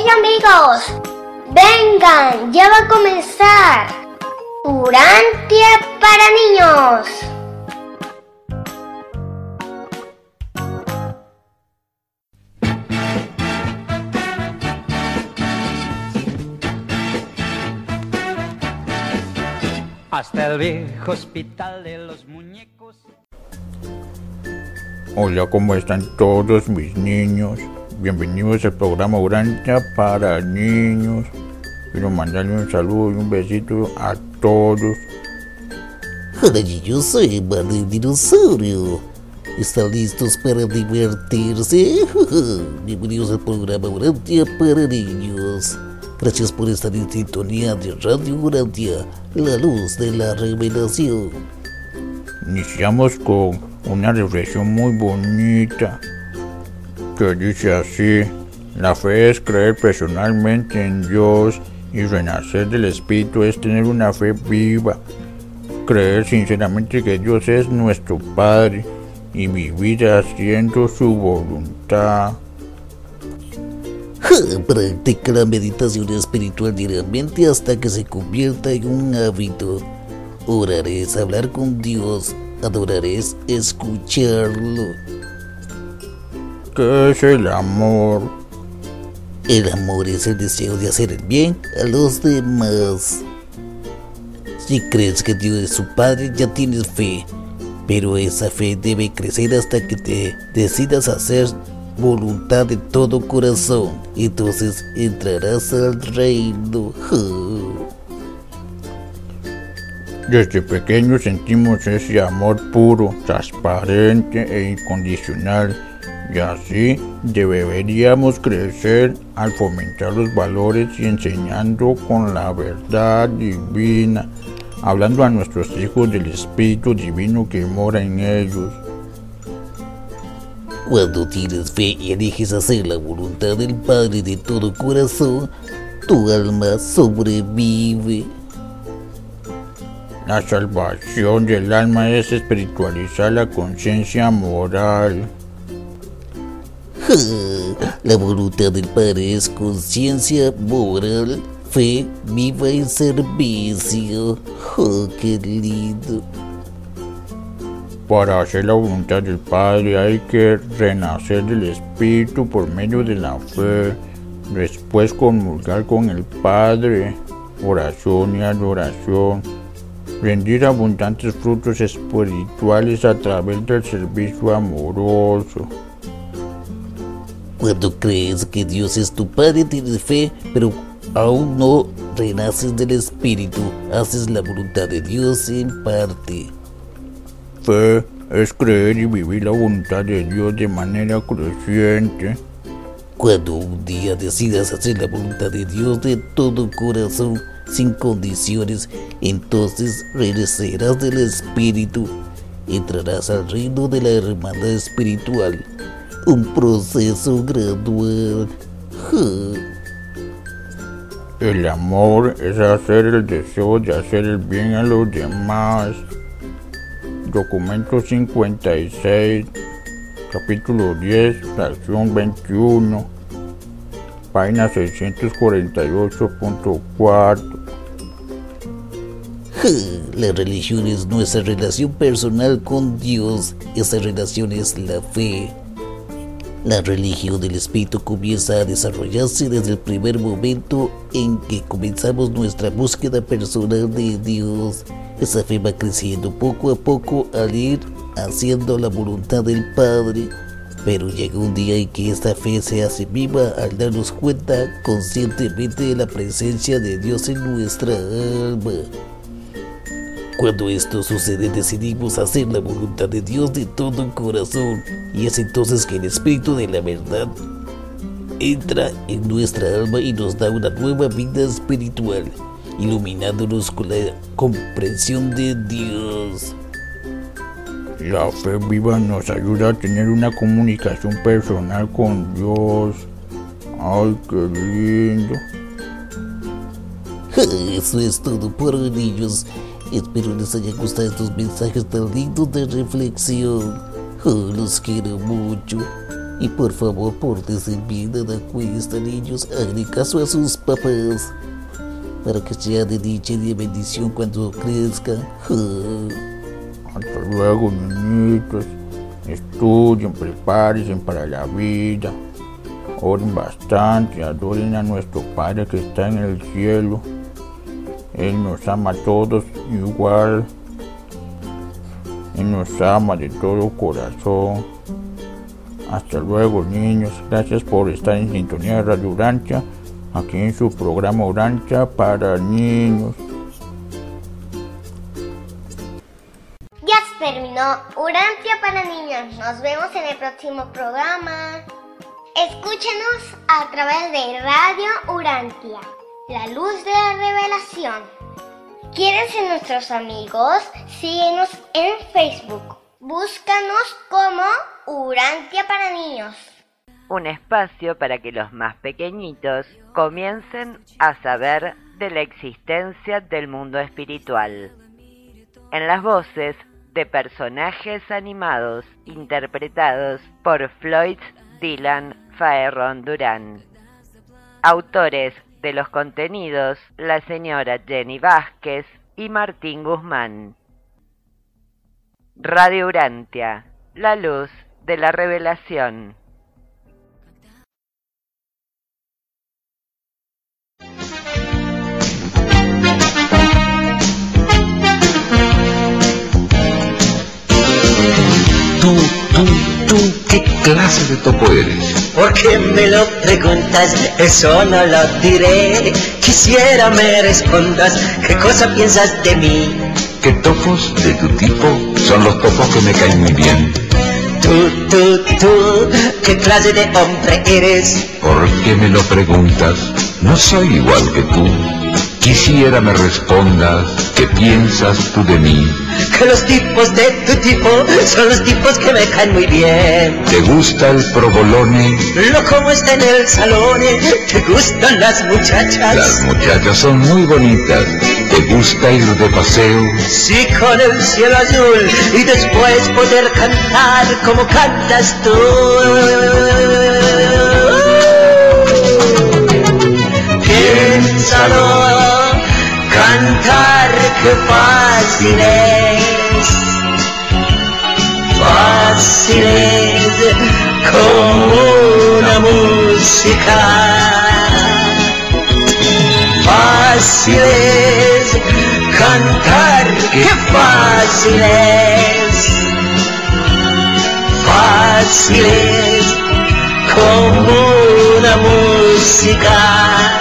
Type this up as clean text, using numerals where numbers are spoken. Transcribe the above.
amigos, vengan, ya va a comenzar Urantia para niños. Hasta el viejo hospital de los muñecos. Hola, ¿cómo están todos mis niños? Bienvenidos al programa Urantia para niños. Quiero mandarle un saludo y un besito a todos. Hola, yo soy Barney Dinosaurio. ¿Están listos para divertirse? Bienvenidos al programa Urantia para niños. Gracias por estar en sintonía de Radio Urantia, la luz de la revelación. Iniciamos con una reflexión muy bonita que dice así: la fe es creer personalmente en Dios y renacer del Espíritu es tener una fe viva, creer sinceramente que Dios es nuestro Padre y vivir haciendo su voluntad. Practica la meditación espiritual diariamente hasta que se convierta en un hábito. Orarás hablar con Dios, adorarás escucharlo. ¿Qué es el amor? El amor es el deseo de hacer el bien a los demás. Si crees que Dios es su Padre, ya tienes fe, pero esa fe debe crecer hasta que te decidas hacer voluntad de todo corazón. Entonces entrarás al reino. Desde pequeños sentimos ese amor puro, transparente e incondicional, y así deberíamos crecer al fomentar los valores y enseñando con la verdad divina, hablando a nuestros hijos del Espíritu Divino que mora en ellos. Cuando tienes fe y eliges hacer la voluntad del Padre de todo corazón, tu alma sobrevive. La salvación del alma es espiritualizar la conciencia moral. La voluntad del Padre es conciencia moral, fe viva y servicio. ¡Qué lindo! Para hacer la voluntad del Padre hay que renacer del Espíritu por medio de la fe, después comulgar con el Padre, oración y adoración, rendir abundantes frutos espirituales a través del servicio amoroso. Cuando crees que Dios es tu Padre, tienes fe, pero aún no renaces del Espíritu, haces la voluntad de Dios en parte. Fe es creer y vivir la voluntad de Dios de manera creciente. Cuando un día decidas hacer la voluntad de Dios de todo corazón, sin condiciones, entonces renacerás del Espíritu, entrarás al reino de la hermandad espiritual, un proceso gradual. El amor es hacer el deseo de hacer el bien a los demás. Documento 56, capítulo 10, fracción 21, página 648.4. La religión es nuestra relación personal con Dios. Esa relación es la fe. La religión del Espíritu comienza a desarrollarse desde el primer momento en que comenzamos nuestra búsqueda personal de Dios. Esa fe va creciendo poco a poco al ir haciendo la voluntad del Padre, pero llega un día en que esta fe se hace viva al darnos cuenta conscientemente de la presencia de Dios en nuestra alma. Cuando esto sucede, decidimos hacer la voluntad de Dios de todo corazón, y es entonces que el Espíritu de la verdad entra en nuestra alma y nos da una nueva vida espiritual, iluminándonos con la comprensión de Dios. La fe viva nos ayuda a tener una comunicación personal con Dios. ¡Ay, qué lindo! Eso es todo por hoy, niños. Espero les haya gustado estos mensajes tan lindos de reflexión. Los quiero mucho. Y por favor, pórtense bien, nada cuesta, niños, hagan caso a sus papás, para que sea de dicha y de bendición cuando crezcan. Hasta luego, niñitos. Estudien, prepárense para la vida. Oren bastante, adoren a nuestro Padre que está en el cielo. Él nos ama a todos igual. Él nos ama de todo corazón. Hasta luego, niños. Gracias por estar en sintonía de Radio Urantia, aquí en su programa Urantia para niños. Ya se terminó Urantia para niños. Nos vemos en el próximo programa. Escúchenos a través de Radio Urantia, la luz de la revelación. ¿Quieres ser nuestros amigos? Síguenos en Facebook. Búscanos como Urantia para niños. Un espacio para que los más pequeñitos comiencen a saber de la existencia del mundo espiritual. En las voces de personajes animados interpretados por Floyd Dylan Faerron Durán. Autores de los contenidos, la señora Jenny Vázquez y Martín Guzmán. Radio Urantia, la luz de la revelación. Tú, ¿qué clase de topo eres? ¿Por qué me lo preguntas? Eso no lo diré. Quisiera me respondas, ¿qué cosa piensas de mí? ¿Qué topos de tu tipo son los topos que me caen muy bien? Tú, ¿qué clase de hombre eres? ¿Por qué me lo preguntas? No soy igual que tú. Quisiera me respondas, ¿qué piensas tú de mí? Que los tipos de tu tipo son los tipos que me caen muy bien. ¿Te gusta el provolone? Lo como está en el salón. ¿Te gustan las muchachas? Las muchachas son muy bonitas. ¿Te gusta ir de paseo? Sí, con el cielo azul y después poder cantar como cantas tú. Piénsalo, cantar qué fácil es. Fácil es como una música. Fácil es cantar, qué fácil es. Fácil es como una música.